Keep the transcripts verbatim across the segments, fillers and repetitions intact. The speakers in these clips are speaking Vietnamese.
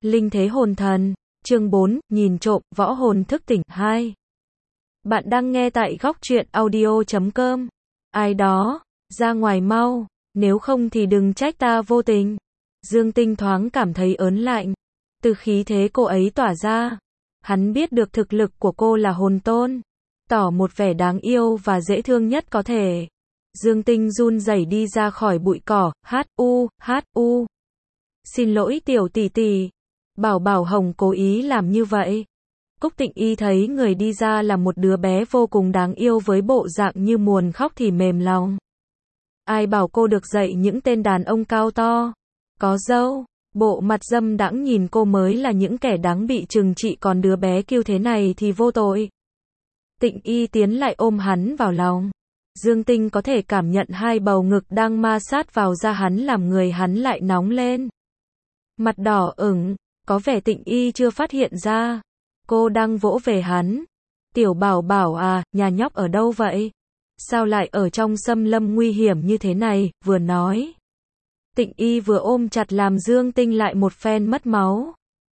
Linh thế hồn thần, chương bốn, nhìn trộm, võ hồn thức tỉnh, hai. Bạn đang nghe tại góc truyện audio chấm com. Ai đó, ra ngoài mau, nếu không thì đừng trách ta vô tình. Dương Tinh thoáng cảm thấy ớn lạnh. Từ khí thế cô ấy tỏa ra, hắn biết được thực lực của cô là hồn tôn, tỏ một vẻ đáng yêu và dễ thương nhất có thể. Dương Tinh run rẩy đi ra khỏi bụi cỏ, hát u, hát u. Xin lỗi tiểu tỷ tỷ. Bảo Bảo Hồng cố ý làm như vậy. Cúc Tịnh Y thấy người đi ra là một đứa bé vô cùng đáng yêu với bộ dạng như muốn khóc thì mềm lòng. Ai bảo cô được dạy những tên đàn ông cao to, có râu, bộ mặt dâm đãng nhìn cô mới là những kẻ đáng bị trừng trị, còn đứa bé kiêu thế này thì vô tội. Tịnh Y tiến lại ôm hắn vào lòng. Dương Tinh có thể cảm nhận hai bầu ngực đang ma sát vào da hắn làm người hắn lại nóng lên. Mặt đỏ ửng, có vẻ Tịnh Y chưa phát hiện ra. Cô đang vỗ về hắn. Tiểu Bảo Bảo à, nhà nhóc ở đâu vậy? Sao lại ở trong xâm lâm nguy hiểm như thế này? Vừa nói, Tịnh Y vừa ôm chặt làm Dương Tinh lại một phen mất máu.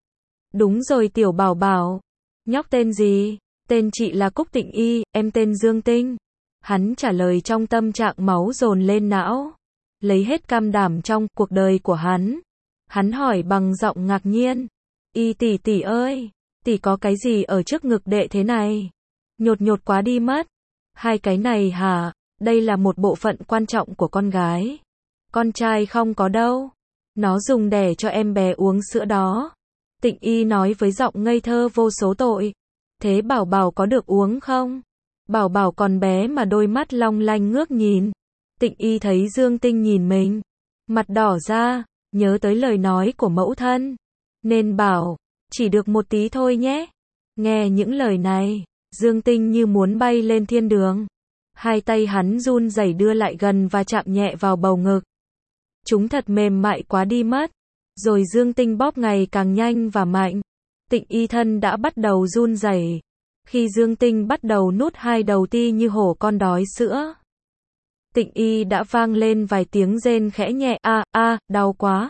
Đúng rồi Tiểu Bảo Bảo. Nhóc tên gì? Tên chị là Cúc Tịnh Y, em tên Dương Tinh. Hắn trả lời trong tâm trạng máu dồn lên não. Lấy hết cam đảm trong cuộc đời của hắn. Hắn hỏi bằng giọng ngạc nhiên. Y tỷ tỷ ơi, tỷ có cái gì ở trước ngực đệ thế này? Nhột nhột quá đi mất. Hai cái này hả? Đây là một bộ phận quan trọng của con gái. Con trai không có đâu. Nó dùng để cho em bé uống sữa đó. Tịnh Y nói với giọng ngây thơ vô số tội. Thế Bảo Bảo có được uống không? Bảo Bảo còn bé mà đôi mắt long lanh ngước nhìn. Tịnh Y thấy Dương Tinh nhìn mình, mặt đỏ ra, nhớ tới lời nói của mẫu thân, nên bảo, chỉ được một tí thôi nhé. Nghe những lời này, Dương Tinh như muốn bay lên thiên đường. Hai tay hắn run rẩy đưa lại gần và chạm nhẹ vào bầu ngực. Chúng thật mềm mại quá đi mất. Rồi Dương Tinh bóp ngày càng nhanh và mạnh. Tịnh Y thân đã bắt đầu run rẩy. Khi Dương Tinh bắt đầu nuốt hai đầu ti như hổ con đói sữa, Tịnh Y đã vang lên vài tiếng rên khẽ nhẹ, a a, đau quá.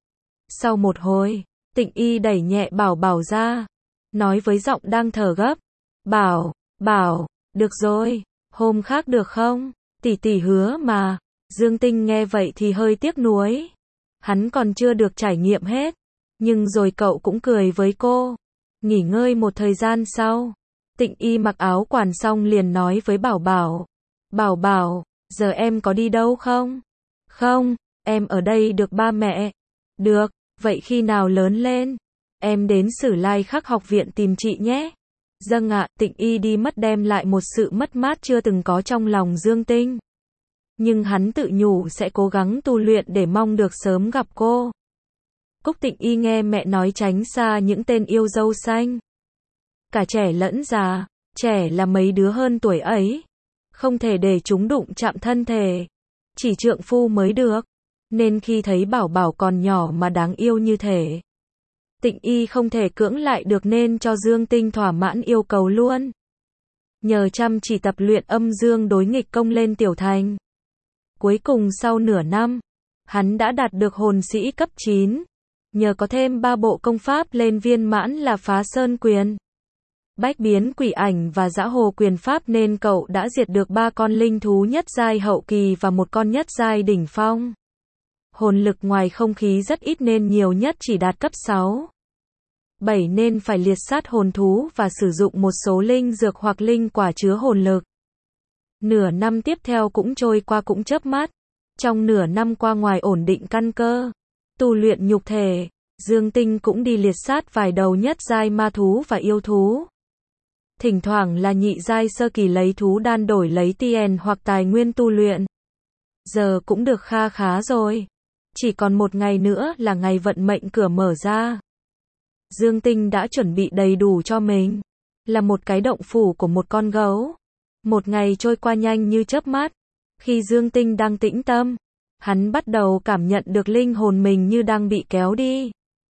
Sau một hồi, Tịnh Y đẩy nhẹ Bảo Bảo ra, nói với giọng đang thở gấp. Bảo, Bảo, được rồi, hôm khác được không? Tỷ tỷ hứa mà. Dương Tinh nghe vậy thì hơi tiếc nuối. Hắn còn chưa được trải nghiệm hết. Nhưng rồi cậu cũng cười với cô. Nghỉ ngơi một thời gian sau, Tịnh Y mặc áo quản xong liền nói với Bảo Bảo. Bảo Bảo, giờ em có đi đâu không? Không, em ở đây được ba mẹ. Được, vậy khi nào lớn lên, em đến Sử Lai Khắc học viện tìm chị nhé. Dâng ạ. Tịnh Y đi mất đem lại một sự mất mát chưa từng có trong lòng Dương Tinh. Nhưng hắn tự nhủ sẽ cố gắng tu luyện để mong được sớm gặp cô. Cúc Tịnh Y nghe mẹ nói tránh xa những tên yêu dâu xanh. Cả trẻ lẫn già, trẻ là mấy đứa hơn tuổi ấy. Không thể để chúng đụng chạm thân thể. Chỉ trượng phu mới được. Nên khi thấy Bảo Bảo còn nhỏ mà đáng yêu như thế, Tịnh Y không thể cưỡng lại được nên cho Dương Tinh thỏa mãn yêu cầu luôn. Nhờ chăm chỉ tập luyện âm dương đối nghịch công lên tiểu thành. Cuối cùng sau nửa năm, hắn đã đạt được hồn sĩ cấp chín. Nhờ có thêm ba bộ công pháp lên viên mãn là Phá Sơn Quyền, Bách Biến Quỷ Ảnh và Dã Hồ Quyền Pháp nên cậu đã diệt được ba con linh thú nhất giai hậu kỳ và một con nhất giai đỉnh phong. Hồn lực ngoài không khí rất ít nên nhiều nhất chỉ đạt cấp sáu. bảy nên phải liệt sát hồn thú và sử dụng một số linh dược hoặc linh quả chứa hồn lực. Nửa năm tiếp theo cũng trôi qua cũng chớp mắt. Trong nửa năm qua ngoài ổn định căn cơ, tu luyện nhục thể, Dương Tinh cũng đi liệt sát vài đầu nhất giai ma thú và yêu thú. Thỉnh thoảng là nhị giai sơ kỳ lấy thú đan đổi lấy tiền hoặc tài nguyên tu luyện. Giờ cũng được kha khá rồi. Chỉ còn một ngày nữa là ngày vận mệnh cửa mở ra. Dương Tinh đã chuẩn bị đầy đủ cho mình. Là một cái động phủ của một con gấu. Một ngày trôi qua nhanh như chớp mắt. Khi Dương Tinh đang tĩnh tâm, hắn bắt đầu cảm nhận được linh hồn mình như đang bị kéo đi.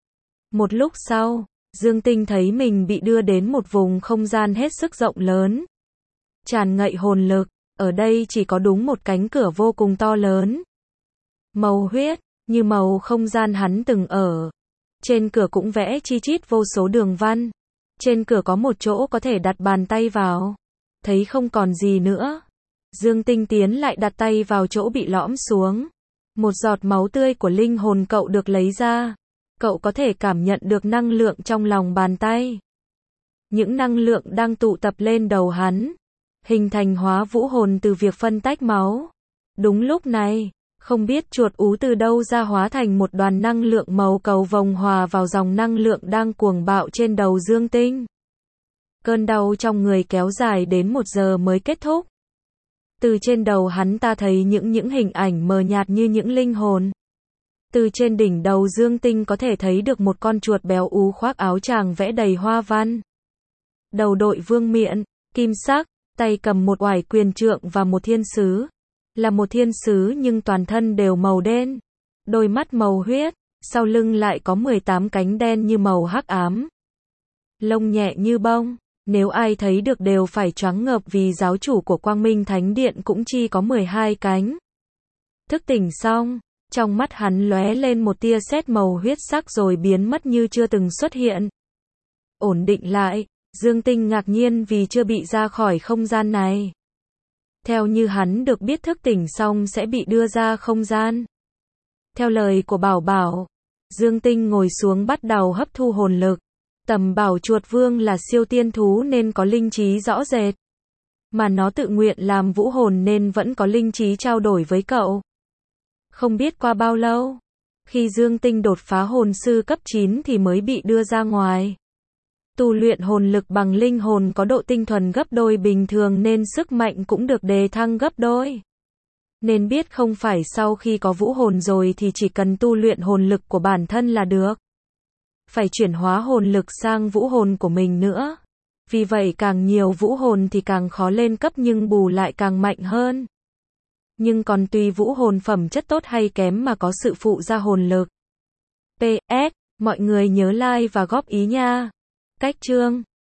Một lúc sau, Dương Tinh thấy mình bị đưa đến một vùng không gian hết sức rộng lớn, tràn ngập hồn lực. Ở đây chỉ có đúng một cánh cửa vô cùng to lớn, màu huyết, như màu không gian hắn từng ở. Trên cửa cũng vẽ chi chít vô số đường văn. Trên cửa có một chỗ có thể đặt bàn tay vào. Thấy không còn gì nữa. Dương Tinh tiến lại đặt tay vào chỗ bị lõm xuống. Một giọt máu tươi của linh hồn cậu được lấy ra. Cậu có thể cảm nhận được năng lượng trong lòng bàn tay. Những năng lượng đang tụ tập lên đầu hắn. Hình thành hóa vũ hồn từ việc phân tách máu. Đúng lúc này, không biết chuột ú từ đâu ra hóa thành một đoàn năng lượng màu cầu vồng hòa vào dòng năng lượng đang cuồng bạo trên đầu Dương Tinh. Cơn đau trong người kéo dài đến một giờ mới kết thúc. Từ trên đầu hắn ta thấy những những hình ảnh mờ nhạt như những linh hồn. Từ trên đỉnh đầu Dương Tinh có thể thấy được một con chuột béo ú khoác áo choàng vẽ đầy hoa văn. Đầu đội vương miện, kim sắc, tay cầm một oải quyền trượng và một thiên sứ. Là một thiên sứ nhưng toàn thân đều màu đen. Đôi mắt màu huyết, sau lưng lại có mười tám cánh đen như màu hắc ám. Lông nhẹ như bông, nếu ai thấy được đều phải choáng ngợp vì giáo chủ của Quang Minh Thánh Điện cũng chỉ có mười hai cánh. Thức tỉnh xong, trong mắt hắn lóe lên một tia sét màu huyết sắc rồi biến mất như chưa từng xuất hiện. Ổn định lại, Dương Tinh ngạc nhiên vì chưa bị ra khỏi không gian này. Theo như hắn được biết thức tỉnh xong sẽ bị đưa ra không gian. Theo lời của Bảo Bảo, Dương Tinh ngồi xuống bắt đầu hấp thu hồn lực. Tầm Bảo chuột vương là siêu tiên thú nên có linh trí rõ rệt. Mà nó tự nguyện làm vũ hồn nên vẫn có linh trí trao đổi với cậu. Không biết qua bao lâu, khi Dương Tinh đột phá hồn sư cấp chín thì mới bị đưa ra ngoài. Tu luyện hồn lực bằng linh hồn có độ tinh thuần gấp đôi bình thường nên sức mạnh cũng được đề thăng gấp đôi. Nên biết không phải sau khi có vũ hồn rồi thì chỉ cần tu luyện hồn lực của bản thân là được. Phải chuyển hóa hồn lực sang vũ hồn của mình nữa. Vì vậy càng nhiều vũ hồn thì càng khó lên cấp nhưng bù lại càng mạnh hơn. Nhưng còn tùy vũ hồn phẩm chất tốt hay kém mà có sự phụ ra hồn lực. pê ét, mọi người nhớ like và góp ý nha. Cách chương